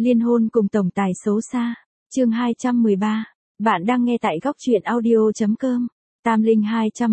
Liên hôn cùng tổng tài xấu xa. Chương 213. Bạn đang nghe tại góc truyện audio.com. Tam Linh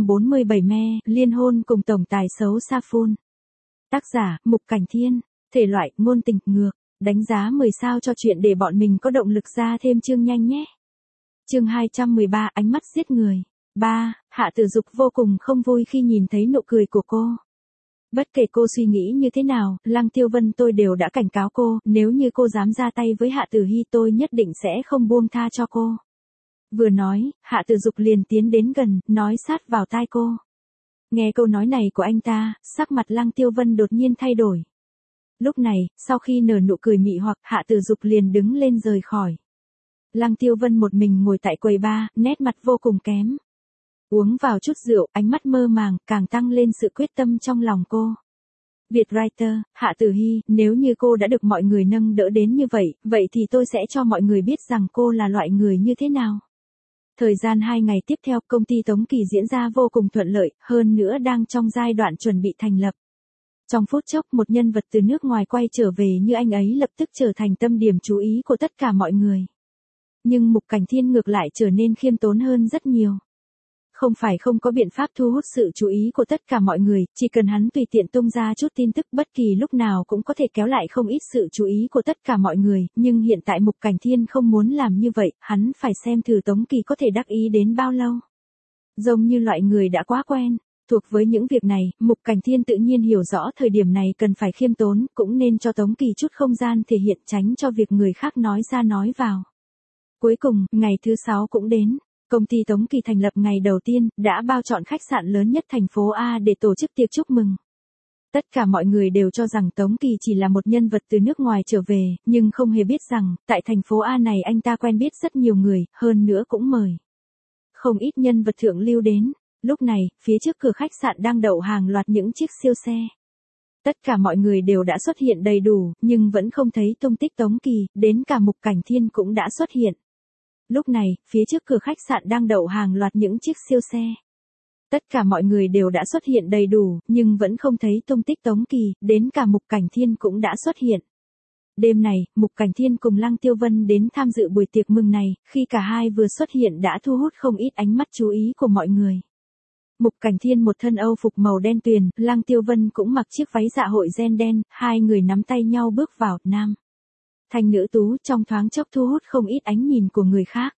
247 me, liên hôn cùng tổng tài xấu xa full. Tác giả, Mục Cảnh Thiên. Thể loại, ngôn tình, ngược. Đánh giá 10 sao cho chuyện để bọn mình có động lực ra thêm chương nhanh nhé. Chương 213, ánh mắt giết người. 3. Hạ Tử Dục vô cùng không vui khi nhìn thấy nụ cười của cô. Bất kể cô suy nghĩ như thế nào, Lăng Tiêu Vân tôi đều đã cảnh cáo cô, nếu như cô dám ra tay với Hạ Tử Hy tôi nhất định sẽ không buông tha cho cô. Vừa nói, Hạ Tử Dục liền tiến đến gần, nói sát vào tai cô. Nghe câu nói này của anh ta, sắc mặt Lăng Tiêu Vân đột nhiên thay đổi. Lúc này, sau khi nở nụ cười mị hoặc, Hạ Tử Dục liền đứng lên rời khỏi. Lăng Tiêu Vân một mình ngồi tại quầy bar, nét mặt vô cùng kém. Uống vào chút rượu, ánh mắt mơ màng, càng tăng lên sự quyết tâm trong lòng cô. Vietwriter, Hạ Tử Hy, nếu như cô đã được mọi người nâng đỡ đến như vậy, vậy thì tôi sẽ cho mọi người biết rằng cô là loại người như thế nào. Thời gian 2 ngày tiếp theo, công ty Tống Kỳ diễn ra vô cùng thuận lợi, hơn nữa đang trong giai đoạn chuẩn bị thành lập. Trong phút chốc, một nhân vật từ nước ngoài quay trở về như anh ấy lập tức trở thành tâm điểm chú ý của tất cả mọi người. Nhưng Mục Cảnh Thiên ngược lại trở nên khiêm tốn hơn rất nhiều. Không phải không có biện pháp thu hút sự chú ý của tất cả mọi người, chỉ cần hắn tùy tiện tung ra chút tin tức bất kỳ lúc nào cũng có thể kéo lại không ít sự chú ý của tất cả mọi người, nhưng hiện tại Mục Cảnh Thiên không muốn làm như vậy, hắn phải xem thử Tống Kỳ có thể đắc ý đến bao lâu. Giống như loại người đã quá quen, thuộc với những việc này, Mục Cảnh Thiên tự nhiên hiểu rõ thời điểm này cần phải khiêm tốn, cũng nên cho Tống Kỳ chút không gian thể hiện tránh cho việc người khác nói ra nói vào. Cuối cùng, ngày thứ 6 cũng đến. Công ty Tống Kỳ thành lập ngày đầu tiên, đã bao chọn khách sạn lớn nhất thành phố A để tổ chức tiệc chúc mừng. Tất cả mọi người đều cho rằng Tống Kỳ chỉ là một nhân vật từ nước ngoài trở về, nhưng không hề biết rằng, tại thành phố A này anh ta quen biết rất nhiều người, hơn nữa cũng mời không ít nhân vật thượng lưu đến. Lúc này, phía trước cửa khách sạn đang đậu hàng loạt những chiếc siêu xe. Tất cả mọi người đều đã xuất hiện đầy đủ, nhưng vẫn không thấy tung tích Tống Kỳ, đến cả Mục Cảnh Thiên cũng đã xuất hiện. Lúc này, phía trước cửa khách sạn đang đậu hàng loạt những chiếc siêu xe. Tất cả mọi người đều đã xuất hiện đầy đủ, nhưng vẫn không thấy tung tích Tống Kỳ, đến cả Mục Cảnh Thiên cũng đã xuất hiện. Đêm này, Mục Cảnh Thiên cùng Lăng Tiêu Vân đến tham dự buổi tiệc mừng này, khi cả hai vừa xuất hiện đã thu hút không ít ánh mắt chú ý của mọi người. Mục Cảnh Thiên một thân Âu phục màu đen tuyền, Lăng Tiêu Vân cũng mặc chiếc váy dạ hội ren đen, hai người nắm tay nhau bước vào, nam thanh nữ tú, trong thoáng chốc thu hút không ít ánh nhìn của người khác.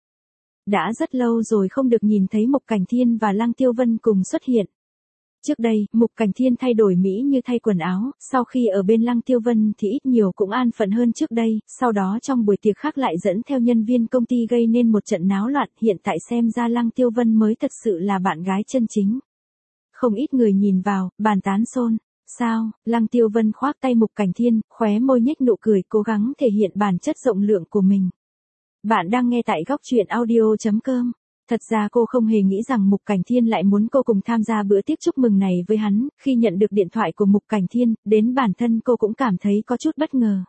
Đã rất lâu rồi không được nhìn thấy Mục Cảnh Thiên và Lăng Tiêu Vân cùng xuất hiện. Trước đây, Mục Cảnh Thiên thay đổi mỹ như thay quần áo, sau khi ở bên Lăng Tiêu Vân thì ít nhiều cũng an phận hơn trước đây, sau đó trong buổi tiệc khác lại dẫn theo nhân viên công ty gây nên một trận náo loạn, hiện tại xem ra Lăng Tiêu Vân mới thật sự là bạn gái chân chính. Không ít người nhìn vào, bàn tán xôn. Sao? Lăng Tiêu Vân khoác tay Mục Cảnh Thiên, khóe môi nhếch nụ cười, cố gắng thể hiện bản chất rộng lượng của mình. Bạn đang nghe tại góc truyện audio.com. Thật ra cô không hề nghĩ rằng Mục Cảnh Thiên lại muốn cô cùng tham gia bữa tiệc chúc mừng này với hắn, khi nhận được điện thoại của Mục Cảnh Thiên, đến bản thân cô cũng cảm thấy có chút bất ngờ.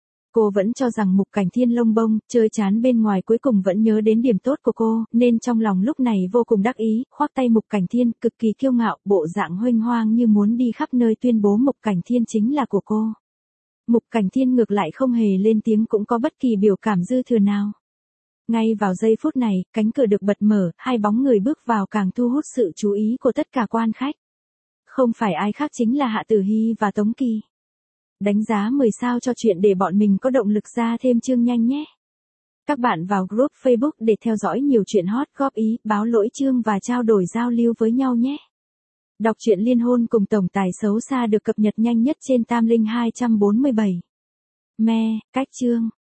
Cô vẫn cho rằng Mục Cảnh Thiên lông bông, chơi chán bên ngoài cuối cùng vẫn nhớ đến điểm tốt của cô, nên trong lòng lúc này vô cùng đắc ý, khoác tay Mục Cảnh Thiên, cực kỳ kiêu ngạo, bộ dạng huênh hoang như muốn đi khắp nơi tuyên bố Mục Cảnh Thiên chính là của cô. Mục Cảnh Thiên ngược lại không hề lên tiếng cũng có bất kỳ biểu cảm dư thừa nào. Ngay vào giây phút này, cánh cửa được bật mở, hai bóng người bước vào càng thu hút sự chú ý của tất cả quan khách. Không phải ai khác chính là Hạ Tử Hy và Tống Kỳ. Đánh giá 10 sao cho chuyện để bọn mình có động lực ra thêm chương nhanh nhé. Các bạn vào group Facebook để theo dõi nhiều chuyện hot, góp ý, báo lỗi chương và trao đổi giao lưu với nhau nhé. Đọc truyện liên hôn cùng tổng tài xấu xa được cập nhật nhanh nhất trên Tam Linh 247. Me, cách chương.